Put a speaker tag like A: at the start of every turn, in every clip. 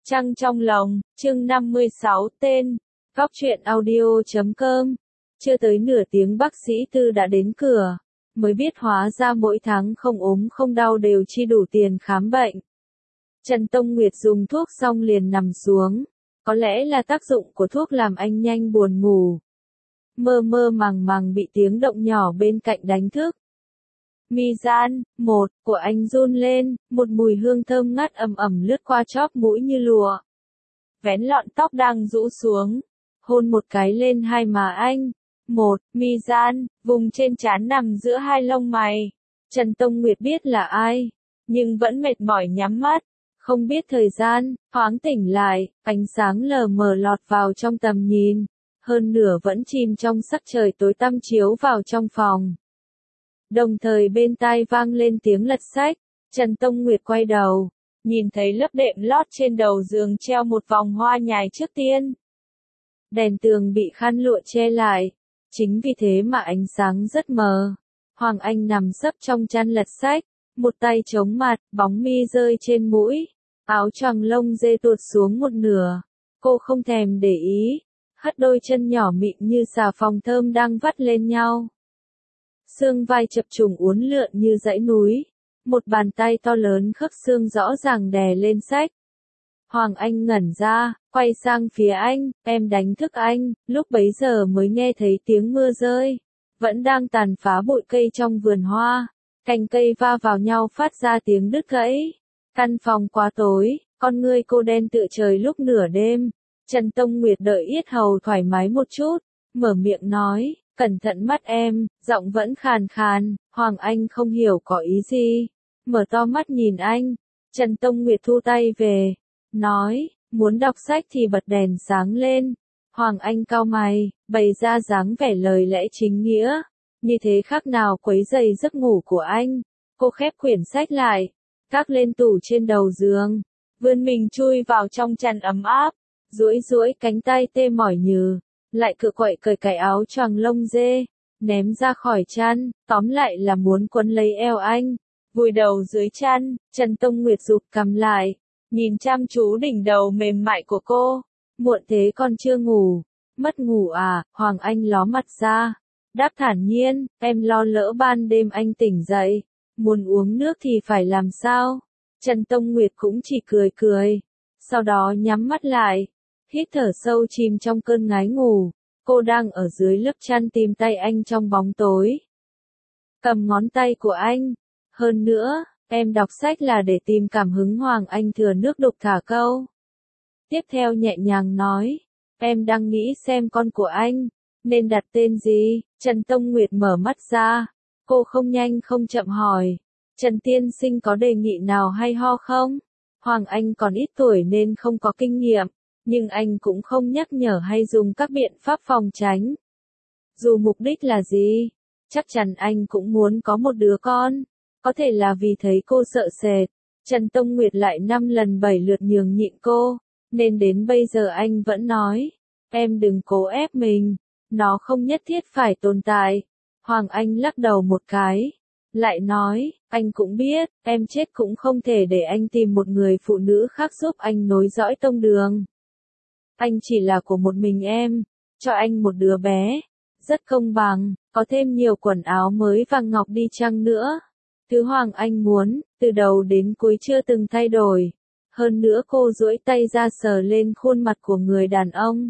A: Trăng trong lòng, chương 56 tên, góc truyện audio.com. Chưa tới nửa tiếng bác sĩ Tư đã đến cửa, mới biết hóa ra mỗi tháng không ốm không đau đều chi đủ tiền khám bệnh. Trần Tông Nguyệt dùng thuốc xong liền nằm xuống, có lẽ là tác dụng của thuốc làm anh nhanh buồn ngủ. Mơ mơ màng màng bị tiếng động nhỏ bên cạnh đánh thức. Mi gian, một, của anh run lên, một mùi hương thơm ngát ẩm ẩm lướt qua chóp mũi như lùa. Vén lọn tóc đang rũ xuống, hôn một cái lên hai má anh. Một, mi gian, vùng trên trán nằm giữa hai lông mày. Trần Tông Nguyệt biết là ai, nhưng vẫn mệt mỏi nhắm mắt, không biết thời gian, thoáng tỉnh lại, ánh sáng lờ mờ lọt vào trong tầm nhìn, hơn nửa vẫn chìm trong sắc trời tối tăm chiếu vào trong phòng. Đồng thời bên tai vang lên tiếng lật sách, Trần Tông Nguyệt quay đầu, nhìn thấy lớp đệm lót trên đầu giường treo một vòng hoa nhài trước tiên. Đèn tường bị khăn lụa che lại, chính vì thế mà ánh sáng rất mờ. Hoàng Anh nằm sấp trong chăn lật sách, một tay chống mặt, bóng mi rơi trên mũi, áo choàng lông dê tuột xuống một nửa. Cô không thèm để ý, hất đôi chân nhỏ mịn như xà phòng thơm đang vắt lên nhau. Xương vai chập trùng uốn lượn như dãy núi, một bàn tay to lớn khớp xương rõ ràng đè lên sách. Hoàng Anh ngẩn ra, quay sang phía anh, em đánh thức anh, lúc bấy giờ mới nghe thấy tiếng mưa rơi, vẫn đang tàn phá bụi cây trong vườn hoa, cành cây va vào nhau phát ra tiếng đứt gãy. Căn phòng quá tối, con ngươi cô đen tựa trời lúc nửa đêm. Trần Tông Nguyệt đợi yết hầu thoải mái một chút, mở miệng nói, cẩn thận mắt em, giọng vẫn khàn khàn. Hoàng Anh không hiểu có ý gì, mở to mắt nhìn anh. Trần Tông Nguyệt thu tay về, nói, muốn đọc sách thì bật đèn sáng lên. Hoàng Anh cau mày, bày ra dáng vẻ lời lẽ chính nghĩa, như thế khác nào quấy rầy giấc ngủ của anh. Cô khép quyển sách lại, gác lên tủ trên đầu giường, vươn mình chui vào trong chăn ấm áp, duỗi duỗi cánh tay tê mỏi nhừ, lại cựa quậy cởi cái áo choàng lông dê, ném ra khỏi chăn, tóm lại là muốn quấn lấy eo anh, vùi đầu dưới chăn. Trần Tông Nguyệt rụt cằm lại, nhìn chăm chú đỉnh đầu mềm mại của cô. Muộn thế còn chưa ngủ, mất ngủ à? Hoàng Anh ló mặt ra, đáp thản nhiên, em lo lỡ ban đêm anh tỉnh dậy, muốn uống nước thì phải làm sao? Trần Tông Nguyệt cũng chỉ cười cười, sau đó nhắm mắt lại, hít thở sâu chìm trong cơn ngái ngủ. Cô đang ở dưới lớp chăn tìm tay anh trong bóng tối, cầm ngón tay của anh. Hơn nữa, em đọc sách là để tìm cảm hứng. Hoàng Anh thừa nước đục thả câu tiếp theo nhẹ nhàng nói, em đang nghĩ xem con của anh nên đặt tên gì. Trần Tông Nguyệt mở mắt ra, cô không nhanh không chậm hỏi, Trần tiên sinh có đề nghị nào hay ho không? Hoàng Anh còn ít tuổi nên không có kinh nghiệm, nhưng anh cũng không nhắc nhở hay dùng các biện pháp phòng tránh. Dù mục đích là gì, chắc chắn anh cũng muốn có một đứa con, có thể là vì thấy cô sợ sệt. Trần Tông Nguyệt lại 5 lần 7 lượt nhường nhịn cô, nên đến bây giờ anh vẫn nói, em đừng cố ép mình, nó không nhất thiết phải tồn tại. Hoàng Anh lắc đầu một cái, lại nói, anh cũng biết, em chết cũng không thể để anh tìm một người phụ nữ khác giúp anh nối dõi tông đường. Anh chỉ là của một mình em, cho anh một đứa bé, rất công bằng, có thêm nhiều quần áo mới vàng ngọc đi chăng nữa. Thứ Hoàng Anh muốn, từ đầu đến cuối chưa từng thay đổi. Hơn nữa cô duỗi tay ra sờ lên khuôn mặt của người đàn ông.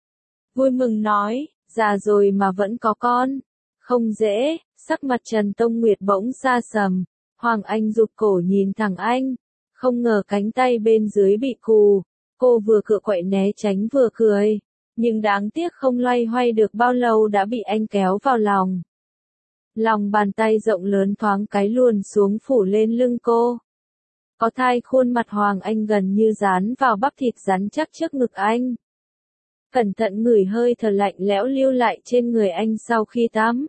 A: Vui mừng nói, già rồi mà vẫn có con. Không dễ. Sắc mặt Trần Tông Nguyệt bỗng xa sầm. Hoàng Anh rụt cổ nhìn thẳng anh, không ngờ cánh tay bên dưới bị cù. Cô vừa cựa quậy né tránh vừa cười, nhưng đáng tiếc không loay hoay được bao lâu đã bị anh kéo vào lòng. Lòng bàn tay rộng lớn thoáng cái luồn xuống phủ lên lưng cô. Có thai khuôn mặt Hoàng Anh gần như dán vào bắp thịt rắn chắc trước ngực anh. Cẩn thận ngửi hơi thở lạnh lẽo lưu lại trên người anh sau khi tắm.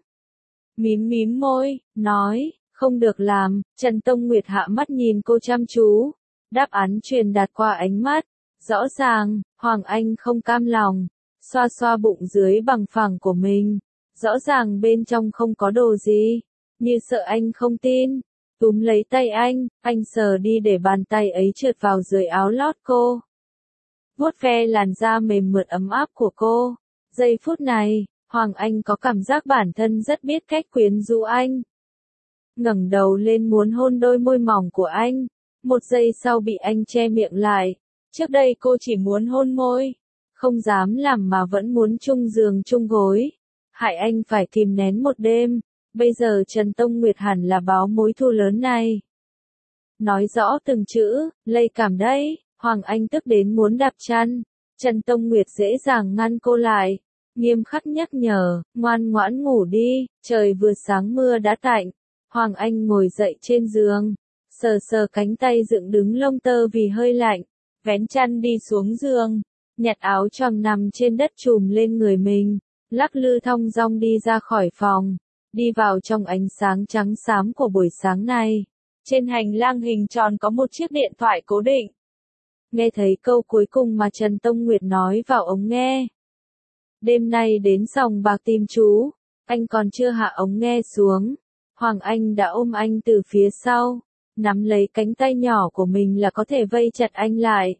A: Mím mím môi, nói, không được làm. Trần Tông Nguyệt hạ mắt nhìn cô chăm chú. Đáp án truyền đạt qua ánh mắt. Rõ ràng, Hoàng Anh không cam lòng, xoa xoa bụng dưới bằng phẳng của mình. Rõ ràng bên trong không có đồ gì, như sợ anh không tin. Túm lấy tay anh sờ đi để bàn tay ấy trượt vào dưới áo lót cô. vuốt ve làn da mềm mượt ấm áp của cô. Giây phút này, Hoàng Anh có cảm giác bản thân rất biết cách quyến rũ anh. Ngẩng đầu lên muốn hôn đôi môi mỏng của anh, một giây sau bị anh che miệng lại. Trước đây cô chỉ muốn hôn môi, không dám làm mà vẫn muốn chung giường chung gối, hại anh phải kìm nén một đêm. Bây giờ Trần Tông Nguyệt hẳn là báo mối thù lớn này. Nói rõ từng chữ, lây cảm đấy. Hoàng Anh tức đến muốn đạp chăn. Trần Tông Nguyệt dễ dàng ngăn cô lại, nghiêm khắc nhắc nhở, ngoan ngoãn ngủ đi, trời vừa sáng mưa đã tạnh. Hoàng Anh ngồi dậy trên giường, sờ sờ cánh tay dựng đứng lông tơ vì hơi lạnh, vén chăn đi xuống giường, nhặt áo choàng nằm trên đất trùm lên người mình, lắc lư thong dong đi ra khỏi phòng, đi vào trong ánh sáng trắng xám của buổi sáng này. Trên hành lang hình tròn có một chiếc điện thoại cố định. Nghe thấy câu cuối cùng mà Trần Tông Nguyệt nói vào ống nghe. Đêm nay đến sòng bạc tìm chú, anh còn chưa hạ ống nghe xuống. Hoàng Anh đã ôm anh từ phía sau, nắm lấy cánh tay nhỏ của mình là có thể vây chặt anh lại.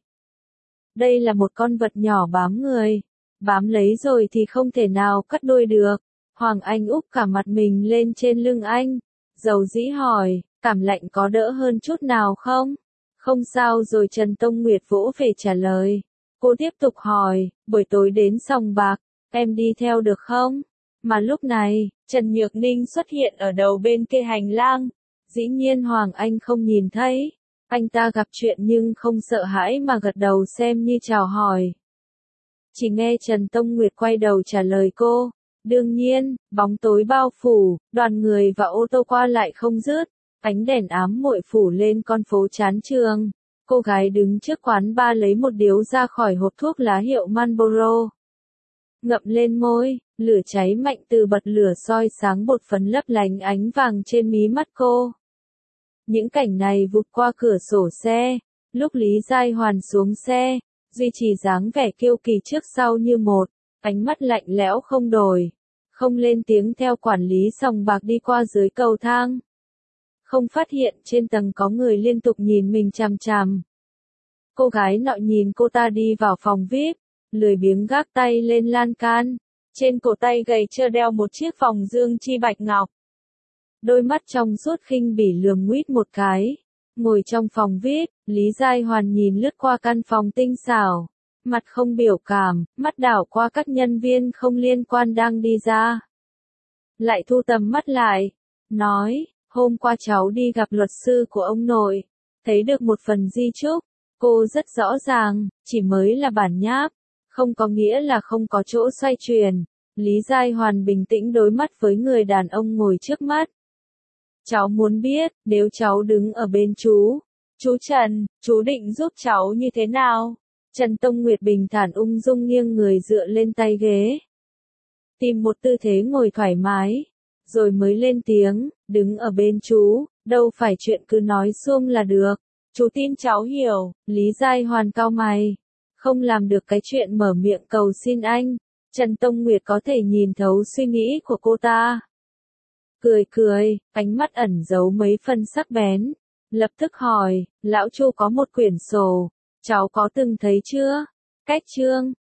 A: Đây là một con vật nhỏ bám người, bám lấy rồi thì không thể nào cắt đuôi được. Hoàng Anh úp cả mặt mình lên trên lưng anh, dầu dĩ hỏi, cảm lạnh có đỡ hơn chút nào không? Không sao rồi, Trần Tông Nguyệt vỗ về trả lời. Cô tiếp tục hỏi, buổi tối đến sòng bạc, em đi theo được không? Mà lúc này, Trần Nhược Ninh xuất hiện ở đầu bên kia hành lang. Dĩ nhiên Hoàng Anh không nhìn thấy. Anh ta gặp chuyện nhưng không sợ hãi mà gật đầu xem như chào hỏi. Chỉ nghe Trần Tông Nguyệt quay đầu trả lời cô. Đương nhiên, bóng tối bao phủ, đoàn người và ô tô qua lại không dứt. Ánh đèn ám muội phủ lên con phố chán trường. Cô gái đứng trước quán bar lấy một điếu ra khỏi hộp thuốc lá hiệu Marlboro. Ngậm lên môi, lửa cháy mạnh từ bật lửa soi sáng bột phấn lấp lánh ánh vàng trên mí mắt cô. Những cảnh này vụt qua cửa sổ xe, lúc Lý Giai Hoàn xuống xe, duy trì dáng vẻ kiêu kỳ trước sau như một, ánh mắt lạnh lẽo không đổi, không lên tiếng theo quản lý sòng bạc đi qua dưới cầu thang. Không phát hiện trên tầng có người liên tục nhìn mình chằm chằm. Cô gái nọ nhìn cô ta đi vào phòng VIP, lười biếng gác tay lên lan can, trên cổ tay gầy trơ đeo một chiếc vòng dương chi bạch ngọc. Đôi mắt trong suốt khinh bỉ lườm nguýt một cái. Ngồi trong phòng VIP, Lý Giai Hoàn nhìn lướt qua căn phòng tinh xảo, mặt không biểu cảm, mắt đảo qua các nhân viên không liên quan đang đi ra. Lại thu tầm mắt lại, nói, hôm qua cháu đi gặp luật sư của ông nội, thấy được một phần di chúc, cô rất rõ ràng, chỉ mới là bản nháp, không có nghĩa là không có chỗ xoay chuyển. Lý Giai Hoàn bình tĩnh đối mắt với người đàn ông ngồi trước mắt. Cháu muốn biết, nếu cháu đứng ở bên chú Trần, chú định giúp cháu như thế nào? Trần Tông Nguyệt bình thản ung dung nghiêng người dựa lên tay ghế. Tìm một tư thế ngồi thoải mái, rồi mới lên tiếng, đứng ở bên chú, đâu phải chuyện cứ nói suông là được. Chú tin cháu hiểu. Lý Giai Hoàn cau mày, không làm được cái chuyện mở miệng cầu xin anh. Trần Tông Nguyệt có thể nhìn thấu suy nghĩ của cô ta. Cười cười, ánh mắt ẩn giấu mấy phần sắc bén. Lập tức hỏi, lão Chu có một quyển sổ, cháu có từng thấy chưa? Cách chương,